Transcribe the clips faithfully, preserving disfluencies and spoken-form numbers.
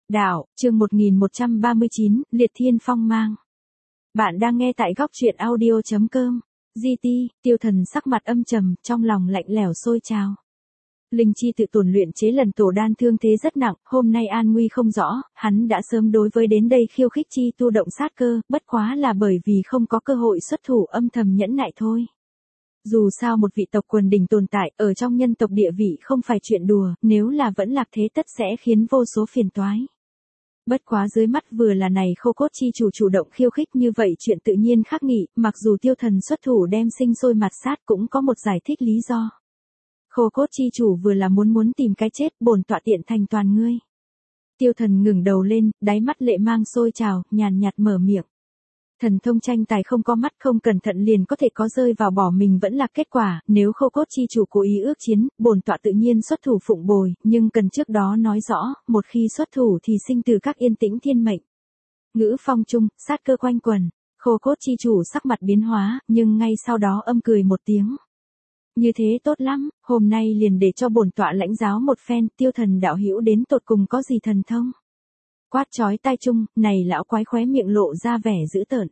Đạo, chương một nghìn một trăm ba mươi chín, Liệt Thiên Phong Mang. Bạn đang nghe tại góc truyện audio chấm com. giê tê, Tiêu Thần sắc mặt âm trầm, trong lòng lạnh lẽo sôi trào. Linh Chi tự tổn luyện chế lần tổ đan thương thế rất nặng, hôm nay an nguy không rõ, hắn đã sớm đối với đến đây khiêu khích chi tu động sát cơ, bất quá là bởi vì không có cơ hội xuất thủ âm thầm nhẫn nại thôi. Dù sao một vị tộc quần đỉnh tồn tại ở trong nhân tộc địa vị không phải chuyện đùa, nếu là vẫn lạc thế tất sẽ khiến vô số phiền toái. Bất quá dưới mắt vừa là này Khô Cốt chi chủ chủ động khiêu khích như vậy chuyện tự nhiên khắc nghị, mặc dù Tiêu Thần xuất thủ đem sinh sôi mặt sát cũng có một giải thích lý do. Khô Cốt chi chủ vừa là muốn muốn tìm cái chết, bổn tọa tiện thành toàn ngươi. Tiêu Thần ngừng đầu lên, đáy mắt lệ mang sôi trào, nhàn nhạt mở miệng. Thần thông tranh tài không có mắt, không cẩn thận liền có thể có rơi vào bỏ mình vẫn là kết quả, nếu Khô Cốt chi chủ cố ý ước chiến, bổn tọa tự nhiên xuất thủ phụng bồi, nhưng cần trước đó nói rõ, một khi xuất thủ thì sinh từ các yên tĩnh thiên mệnh. Ngữ phong trung, sát cơ quanh quần, Khô Cốt chi chủ sắc mặt biến hóa, nhưng ngay sau đó âm cười một tiếng. Như thế tốt lắm, hôm nay liền để cho bổn tọa lãnh giáo một phen, Tiêu Thần đạo hữu đến tột cùng có gì thần thông. Quát chói tai chung, này lão quái khóe miệng lộ ra vẻ dữ tợn.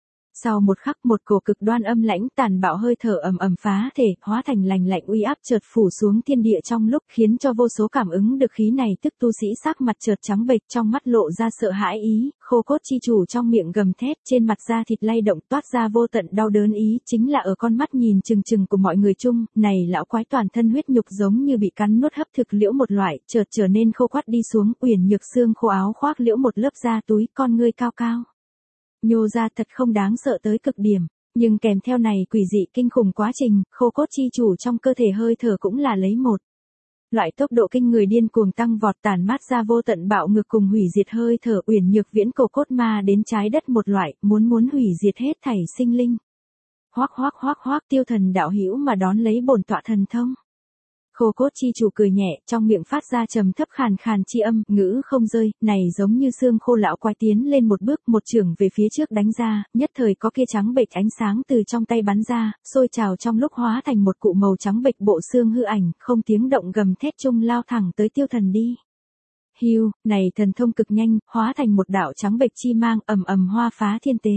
Sau một khắc một cổ cực đoan âm lãnh tàn bạo hơi thở ầm ầm phá thể, hóa thành lành lạnh uy áp chợt phủ xuống thiên địa trong lúc khiến cho vô số cảm ứng được khí này tức tu sĩ sắc mặt chợt trắng bệch, trong mắt lộ ra sợ hãi ý, Khô Cốt chi chủ trong miệng gầm thét, trên mặt da thịt lay động toát ra vô tận đau đớn ý, chính là ở con mắt nhìn chừng chừng của mọi người chung, này lão quái toàn thân huyết nhục giống như bị cắn nuốt hấp thực liễu một loại, chợt trở nên khô quắt đi xuống, uyển nhược xương khô áo khoác liễu một lớp da túi, con ngươi cao cao. Nhô ra thật không đáng sợ tới cực điểm, nhưng kèm theo này quỷ dị kinh khủng quá trình, Khô Cốt chi chủ trong cơ thể hơi thở cũng là lấy một loại tốc độ kinh người điên cuồng tăng vọt tản mát ra vô tận bạo ngược cùng hủy diệt hơi thở uyển nhược viễn cổ cốt ma đến trái đất một loại, muốn muốn hủy diệt hết thảy sinh linh. Hoắc hoắc hoắc hoắc Tiêu Thần đạo hữu mà đón lấy bổn tọa thần thông. Khô Cốt chi chủ cười nhẹ, trong miệng phát ra trầm thấp khàn khàn chi âm, ngữ không rơi, này giống như xương khô lão quái tiến lên một bước, một chưởng về phía trước đánh ra, nhất thời có kia trắng bệch ánh sáng từ trong tay bắn ra, sôi trào trong lúc hóa thành một cụ màu trắng bệch bộ xương hư ảnh, không tiếng động gầm thét chung lao thẳng tới Tiêu Thần đi. Hưu, này thần thông cực nhanh, hóa thành một đạo trắng bệch chi mang, ầm ầm hoa phá thiên tế.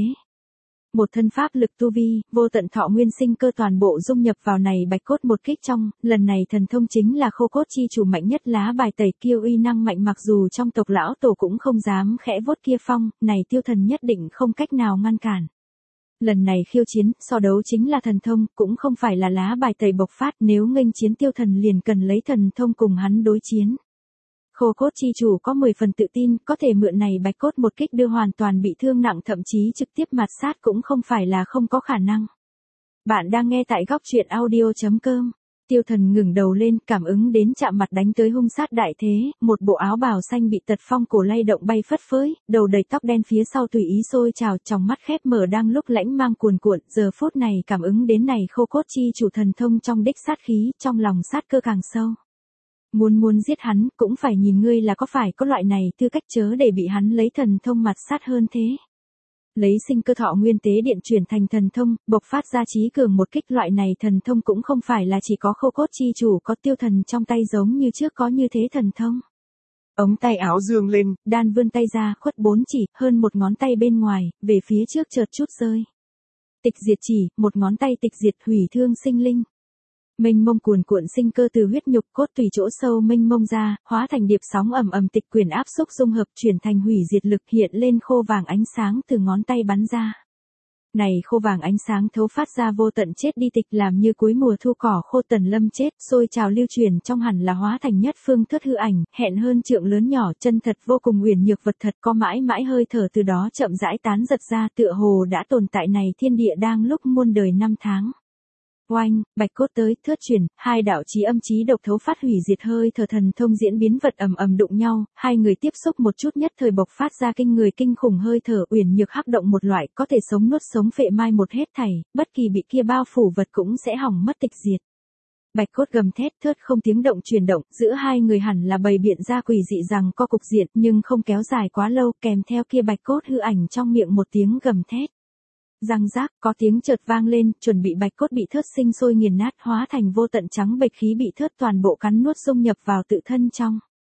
Một thân pháp lực tu vi, vô tận thọ nguyên sinh cơ toàn bộ dung nhập vào này bạch cốt một kích trong, lần này thần thông chính là Khô Cốt chi chủ mạnh nhất lá bài tẩy kiêu uy năng mạnh mặc dù trong tộc lão tổ cũng không dám khẽ vuốt kia phong, này Tiêu Thần nhất định không cách nào ngăn cản. Lần này khiêu chiến, so đấu chính là thần thông, cũng không phải là lá bài tẩy bộc phát, nếu nghênh chiến Tiêu Thần liền cần lấy thần thông cùng hắn đối chiến. Khô Cốt chi chủ có mười phần tự tin, có thể mượn này bạch cốt một kích đưa hoàn toàn bị thương nặng thậm chí trực tiếp mạt sát cũng không phải là không có khả năng. Bạn đang nghe tại góc truyện audio chấm com. Tiêu Thần ngừng đầu lên, cảm ứng đến chạm mặt đánh tới hung sát đại thế, một bộ áo bào xanh bị tật phong cổ lay động bay phất phới, đầu đầy tóc đen phía sau tùy ý sôi trào, trong mắt khép mở đang lúc lãnh mang cuồn cuộn, giờ phút này cảm ứng đến này Khô Cốt chi chủ thần thông trong đích sát khí, trong lòng sát cơ càng sâu. Muốn muốn giết hắn, cũng phải nhìn ngươi là có phải có loại này tư cách chớ để bị hắn lấy thần thông mặt sát hơn thế. Lấy sinh cơ thọ nguyên tế điện chuyển thành thần thông, bộc phát ra trí cường một kích loại này thần thông cũng không phải là chỉ có Khô Cốt chi chủ có Tiêu Thần trong tay giống như trước có như thế thần thông. Ống tay áo dương lên, đan vươn tay ra, khuất bốn chỉ, hơn một ngón tay bên ngoài, về phía trước chợt chút rơi. Tịch diệt chỉ, một ngón tay tịch diệt hủy thương sinh linh. Mênh mông cuồn cuộn sinh cơ từ huyết nhục cốt tùy chỗ sâu mênh mông ra, hóa thành điệp sóng ầm ầm tịch quyền áp xúc dung hợp chuyển thành hủy diệt lực hiện lên khô vàng ánh sáng từ ngón tay bắn ra. Này khô vàng ánh sáng thấu phát ra vô tận chết đi tịch làm như cuối mùa thu cỏ khô tần lâm chết, sôi trào lưu truyền trong hẳn là hóa thành nhất phương thất hư ảnh, hẹn hơn trượng lớn nhỏ chân thật vô cùng uyển nhược vật thật có mãi mãi hơi thở từ đó chậm rãi tán giật ra tựa hồ đã tồn tại này thiên địa đang lúc muôn đời năm tháng. Oanh, bạch cốt tới, thớt chuyển, hai đạo chí âm chí độc thấu phát hủy diệt hơi thở thần thông diễn biến vật ầm ầm đụng nhau, hai người tiếp xúc một chút nhất thời bộc phát ra kinh người kinh khủng hơi thở uyển nhược hắc động một loại có thể sống nuốt sống phệ mai một hết thảy, bất kỳ bị kia bao phủ vật cũng sẽ hỏng mất tịch diệt. Bạch cốt gầm thét thớt không tiếng động chuyển động, giữa hai người hẳn là bày biện ra quỷ dị rằng có cục diện nhưng không kéo dài quá lâu kèm theo kia bạch cốt hư ảnh trong miệng một tiếng gầm thét. Răng rác, có tiếng chợt vang lên, chuẩn bị bạch cốt bị thớt sinh sôi nghiền nát hóa thành vô tận trắng bệch khí bị thớt toàn bộ cắn nuốt dung nhập vào tự thân trong.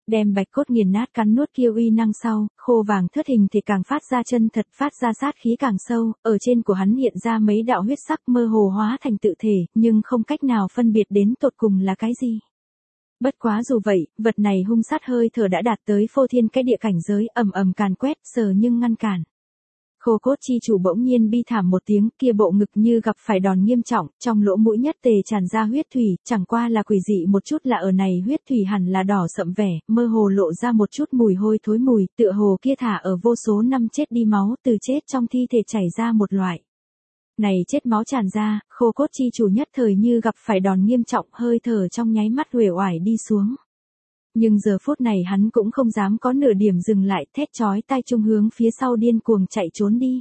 Đem bạch cốt nghiền nát cắn nuốt kia uy năng sau, khô vàng thất hình thì càng phát ra chân thật, phát ra sát khí càng sâu, ở trên của hắn hiện ra mấy đạo huyết sắc mơ hồ hóa thành tự thể, nhưng không cách nào phân biệt đến tột cùng là cái gì. Bất quá dù vậy, vật này hung sát hơi thở đã đạt tới phô thiên cái địa cảnh giới, ầm ầm càn quét, sờ nhưng ngăn cản. Khô cốt chi chủ bỗng nhiên bi thảm một tiếng, kia bộ ngực như gặp phải đòn nghiêm trọng, trong lỗ mũi nhất tề tràn ra huyết thủy, chẳng qua là quỷ dị một chút là ở này huyết thủy hẳn là đỏ sậm vẻ, mơ hồ lộ ra một chút mùi hôi thối mùi, tựa hồ kia thả ở vô số năm chết đi máu, từ chết trong thi thể chảy ra một loại. Này chết máu tràn ra, khô cốt chi chủ nhất thời như gặp phải đòn nghiêm trọng, hơi thở trong nháy mắt uể oải đi xuống. Nhưng giờ phút này hắn cũng không dám có nửa điểm dừng lại, thét chói tai trung hướng phía sau điên cuồng chạy trốn đi.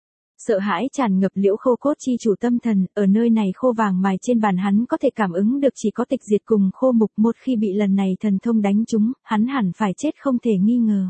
Sợ hãi tràn ngập liễu khô cốt chi chủ tâm thần, ở nơi này khô vàng mài trên bàn hắn có thể cảm ứng được chỉ có tịch diệt cùng khô mục, một khi bị lần này thần thông đánh trúng, hắn hẳn phải chết không thể nghi ngờ.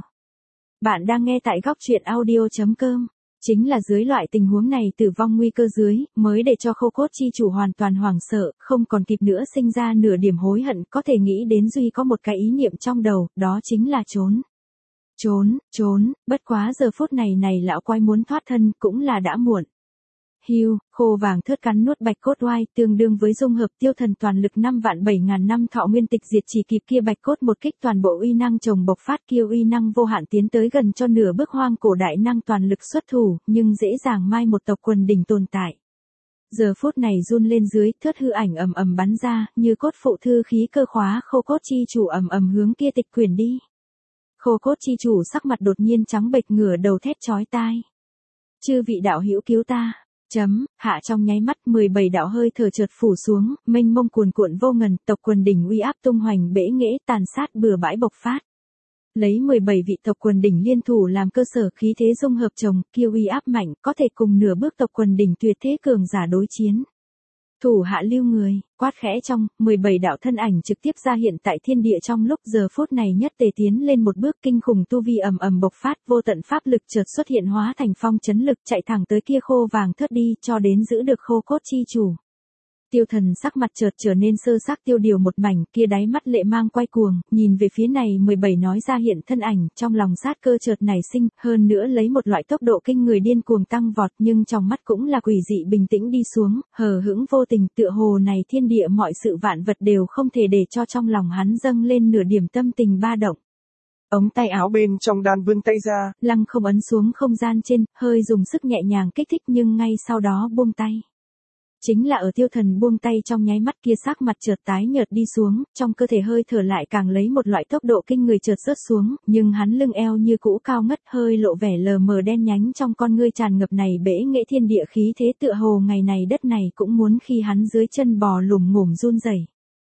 Bạn đang nghe tại góc truyện audio chấm com. Chính là dưới loại tình huống này tử vong nguy cơ dưới, mới để cho khô cốt chi chủ hoàn toàn hoảng sợ, không còn kịp nữa sinh ra nửa điểm hối hận, có thể nghĩ đến duy có một cái ý niệm trong đầu, đó chính là trốn. Trốn, trốn, bất quá giờ phút này này lão quái muốn thoát thân cũng là đã muộn. Hưu, khô vàng thớt cắn nuốt bạch cốt oai, tương đương với dung hợp tiêu thần toàn lực năm vạn bảy ngàn năm thọ nguyên tịch diệt chỉ kịp kia bạch cốt một kích toàn bộ uy năng chồng bộc phát, kia uy năng vô hạn tiến tới gần cho nửa bước hoang cổ đại năng toàn lực xuất thủ, nhưng dễ dàng mai một tộc quần đỉnh tồn tại. Giờ phút này run lên dưới, thớt hư ảnh ầm ầm bắn ra, như cốt phụ thư khí cơ khóa khô cốt chi chủ ầm ầm hướng kia tịch quyển đi. Khô cốt chi chủ sắc mặt đột nhiên trắng bệch, ngửa đầu thét chói tai. Chư vị đạo hữu cứu ta. Chấm, hạ trong nháy mắt mười bảy đạo hơi thở chợt phủ xuống, mênh mông cuồn cuộn vô ngần, tộc quần đỉnh uy áp tung hoành bể nghễ tàn sát bừa bãi bộc phát. Lấy mười bảy vị tộc quần đỉnh liên thủ làm cơ sở, khí thế dung hợp chồng, kia uy áp mạnh, có thể cùng nửa bước tộc quần đỉnh tuyệt thế cường giả đối chiến. Thủ hạ lưu người, quát khẽ trong, mười bảy đạo thân ảnh trực tiếp ra hiện tại thiên địa trong lúc giờ phút này nhất tề tiến lên một bước, kinh khủng tu vi ầm ầm bộc phát, vô tận pháp lực chợt xuất hiện hóa thành phong chấn lực, chạy thẳng tới kia khô vàng thớt đi, cho đến giữ được khô cốt chi chủ. Tiêu thần sắc mặt chợt trở nên sơ sắc tiêu điều một mảnh, kia đáy mắt lệ mang quay cuồng, nhìn về phía này mười bảy nói ra hiện thân ảnh, trong lòng sát cơ chợt nảy sinh, hơn nữa lấy một loại tốc độ kinh người điên cuồng tăng vọt, nhưng trong mắt cũng là quỷ dị bình tĩnh đi xuống, hờ hững vô tình, tựa hồ này thiên địa mọi sự vạn vật đều không thể để cho trong lòng hắn dâng lên nửa điểm tâm tình ba động. Ống tay áo bên trong đan vươn tay ra, lăng không ấn xuống không gian trên, hơi dùng sức nhẹ nhàng kích thích nhưng ngay sau đó buông tay. Chính là ở tiêu thần buông tay trong nháy mắt kia sắc mặt chợt tái nhợt đi xuống, trong cơ thể hơi thở lại càng lấy một loại tốc độ kinh người chợt rớt xuống, nhưng hắn lưng eo như cũ cao ngất, hơi lộ vẻ lờ mờ đen nhánh trong con ngươi tràn ngập này bể nghệ thiên địa khí thế, tựa hồ ngày này đất này cũng muốn khi hắn dưới chân bò lùm ngủm run rẩy.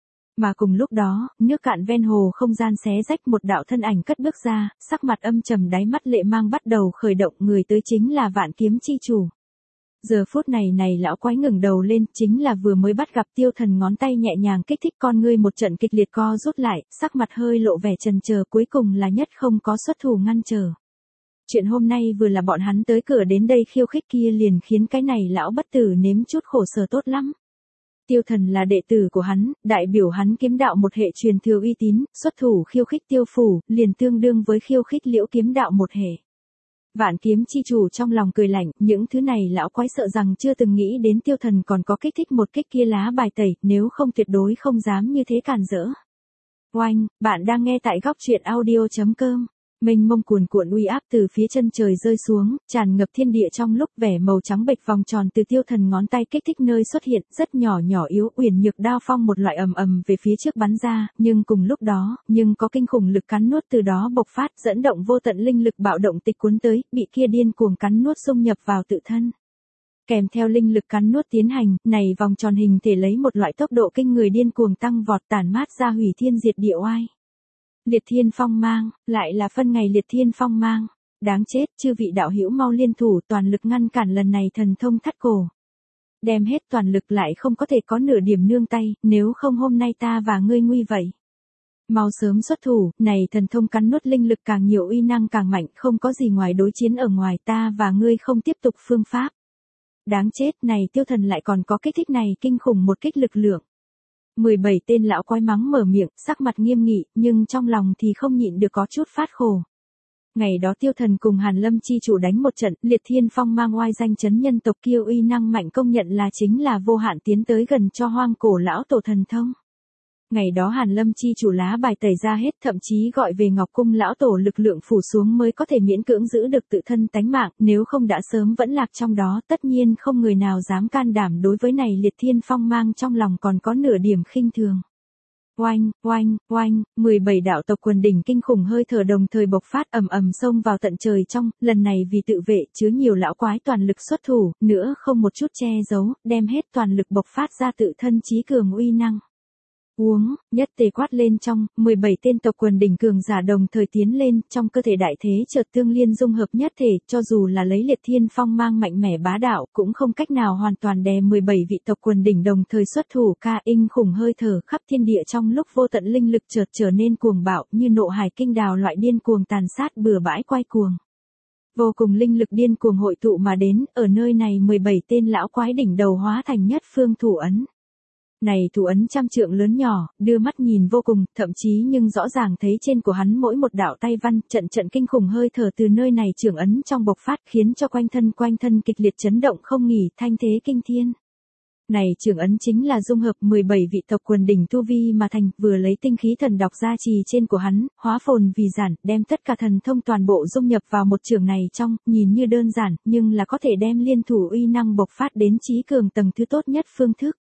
Mà cùng lúc đó, nước cạn ven hồ không gian xé rách, một đạo thân ảnh cất bước ra, sắc mặt âm trầm, đáy mắt lệ mang bắt đầu khởi động, người tới chính là Vạn Kiếm chi chủ. Giờ phút này này lão quái ngẩng đầu lên, chính là vừa mới bắt gặp tiêu thần, ngón tay nhẹ nhàng kích thích con ngươi một trận kịch liệt co rút lại, sắc mặt hơi lộ vẻ chần chờ, cuối cùng là nhất không có xuất thủ ngăn trở. Chuyện hôm nay vừa là bọn hắn tới cửa đến đây khiêu khích kia liền khiến cái này lão bất tử nếm chút khổ sở tốt lắm. Tiêu thần là đệ tử của hắn, đại biểu hắn kiếm đạo một hệ truyền thừa uy tín, xuất thủ khiêu khích tiêu phủ, liền tương đương với khiêu khích liễu kiếm đạo một hệ. Vạn Kiếm chi chủ trong lòng cười lạnh, những thứ này lão quái sợ rằng chưa từng nghĩ đến tiêu thần còn có kích thích một kích kia lá bài tẩy, nếu không tuyệt đối không dám như thế càn rỡ. Oanh, bạn đang nghe tại góc truyện audio chấm com. Mênh mông cuồn cuộn uy áp từ phía chân trời rơi xuống, tràn ngập thiên địa trong lúc, vẻ màu trắng bệch vòng tròn từ tiêu thần ngón tay kích thích nơi xuất hiện, rất nhỏ nhỏ yếu, uyển nhược đao phong một loại ầm ầm về phía trước bắn ra, nhưng cùng lúc đó, nhưng có kinh khủng lực cắn nuốt từ đó bộc phát, dẫn động vô tận linh lực bạo động tịch cuốn tới, bị kia điên cuồng cắn nuốt xung nhập vào tự thân. Kèm theo linh lực cắn nuốt tiến hành, này vòng tròn hình thể lấy một loại tốc độ kinh người điên cuồng tăng vọt, tản mát ra hủy thiên diệt địa oai. Liệt thiên phong mang, lại là phân ngày liệt thiên phong mang. Đáng chết, chư vị đạo hữu mau liên thủ toàn lực ngăn cản lần này thần thông thắt cổ. Đem hết toàn lực lại không có thể có nửa điểm nương tay, nếu không hôm nay ta và ngươi nguy vậy. Mau sớm xuất thủ, này thần thông cắn nuốt linh lực càng nhiều uy năng càng mạnh, không có gì ngoài đối chiến ở ngoài, ta và ngươi không tiếp tục phương pháp. Đáng chết, này tiêu thần lại còn có kích thích này kinh khủng một kích lực lượng. mười bảy tên lão quái mắng mở miệng, sắc mặt nghiêm nghị, nhưng trong lòng thì không nhịn được có chút phát khổ. Ngày đó Tiêu Thần cùng Hàn Lâm chi chủ đánh một trận, Liệt Thiên Phong mang oai danh chấn nhân tộc kia uy năng mạnh công nhận là chính là vô hạn tiến tới gần cho hoang cổ lão tổ thần thông. Ngày đó Hàn Lâm chi chủ lá bài tẩy ra hết, thậm chí gọi về Ngọc Cung lão tổ lực lượng phủ xuống mới có thể miễn cưỡng giữ được tự thân tánh mạng, nếu không đã sớm vẫn lạc trong đó, tất nhiên không người nào dám can đảm đối với này Liệt Thiên Phong mang trong lòng còn có nửa điểm khinh thường. Oanh, oanh, oanh, mười bảy đạo tộc quần đỉnh kinh khủng hơi thở đồng thời bộc phát ầm ầm xông vào tận trời trong, lần này vì tự vệ chứa nhiều lão quái toàn lực xuất thủ, nữa không một chút che giấu, đem hết toàn lực bộc phát ra tự thân chí cường uy năng. Uống, nhất tề quát lên trong, mười bảy tên tộc quần đỉnh cường giả đồng thời tiến lên, trong cơ thể đại thế chợt tương liên dung hợp nhất thể, cho dù là lấy Liệt Thiên Phong mang mạnh mẽ bá đạo, cũng không cách nào hoàn toàn đè mười bảy vị tộc quần đỉnh đồng thời xuất thủ, ca inh khủng hơi thở khắp thiên địa trong lúc vô tận linh lực chợt trở nên cuồng bạo, như nộ hải kinh đào loại điên cuồng tàn sát bừa bãi quay cuồng. Vô cùng linh lực điên cuồng hội tụ mà đến, ở nơi này mười bảy tên lão quái đỉnh đầu hóa thành nhất phương thủ ấn. Này thủ ấn trăm trượng lớn nhỏ, đưa mắt nhìn vô cùng, thậm chí nhưng rõ ràng thấy trên của hắn mỗi một đạo tay văn, trận trận kinh khủng hơi thở từ nơi này trưởng ấn trong bộc phát khiến cho quanh thân quanh thân kịch liệt chấn động không nghỉ, thanh thế kinh thiên. Này trưởng ấn chính là dung hợp mười bảy vị tộc quần đỉnh tu vi mà thành, vừa lấy tinh khí thần đọc gia trì trên của hắn, hóa phồn vì giản, đem tất cả thần thông toàn bộ dung nhập vào một trường này trong, nhìn như đơn giản, nhưng là có thể đem liên thủ uy năng bộc phát đến chí cường tầng thứ tốt nhất phương thức.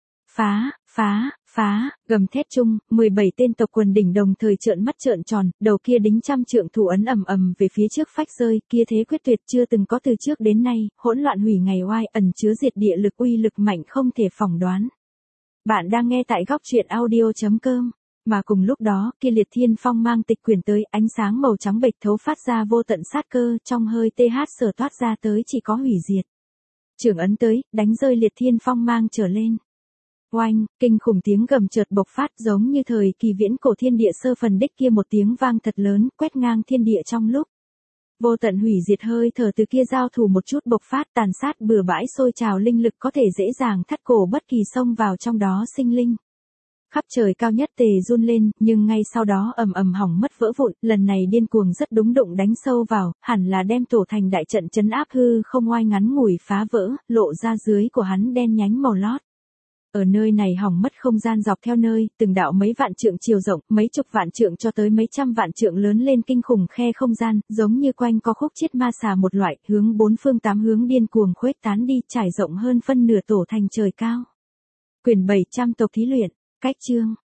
Phá, phá, phá, gầm thét chung, mười bảy tên tộc quần đỉnh đồng thời trợn mắt trợn tròn, đầu kia đính trăm trượng thủ ấn ầm ầm về phía trước phách rơi, kia thế quyết tuyệt chưa từng có từ trước đến nay, hỗn loạn hủy ngày oai, ẩn chứa diệt địa lực uy lực mạnh không thể phỏng đoán. Bạn đang nghe tại góc truyện audio chấm com, mà cùng lúc đó, kia Liệt Thiên Phong mang tịch quyền tới, ánh sáng màu trắng bệch thấu phát ra vô tận sát cơ, trong hơi th sở toát ra tới chỉ có hủy diệt. Trưởng ấn tới, đánh rơi Liệt Thiên Phong mang trở lên. Oanh, kinh khủng tiếng gầm chợt bộc phát giống như thời kỳ viễn cổ thiên địa sơ phần đích kia một tiếng vang thật lớn, quét ngang thiên địa trong lúc. Vô tận hủy diệt hơi thở từ kia giao thủ một chút bộc phát tàn sát bừa bãi sôi trào linh lực có thể dễ dàng thắt cổ bất kỳ xông vào trong đó sinh linh. Khắp trời cao nhất tề run lên, nhưng ngay sau đó ầm ầm hỏng mất vỡ vụn, lần này điên cuồng rất đúng đụng đánh sâu vào, hẳn là đem tổ thành đại trận trấn áp hư không oai ngắn ngủi phá vỡ, lộ ra dưới của hắn đen nhánh màu lót. Ở nơi này hỏng mất không gian dọc theo nơi, từng đạo mấy vạn trượng chiều rộng, mấy chục vạn trượng cho tới mấy trăm vạn trượng lớn lên kinh khủng khe không gian, giống như quanh có khúc chiết ma xà một loại, hướng bốn phương tám hướng điên cuồng khuếch tán đi, trải rộng hơn phân nửa tổ thành trời cao. Quyển bảy trăm tộc thí luyện, cách chương.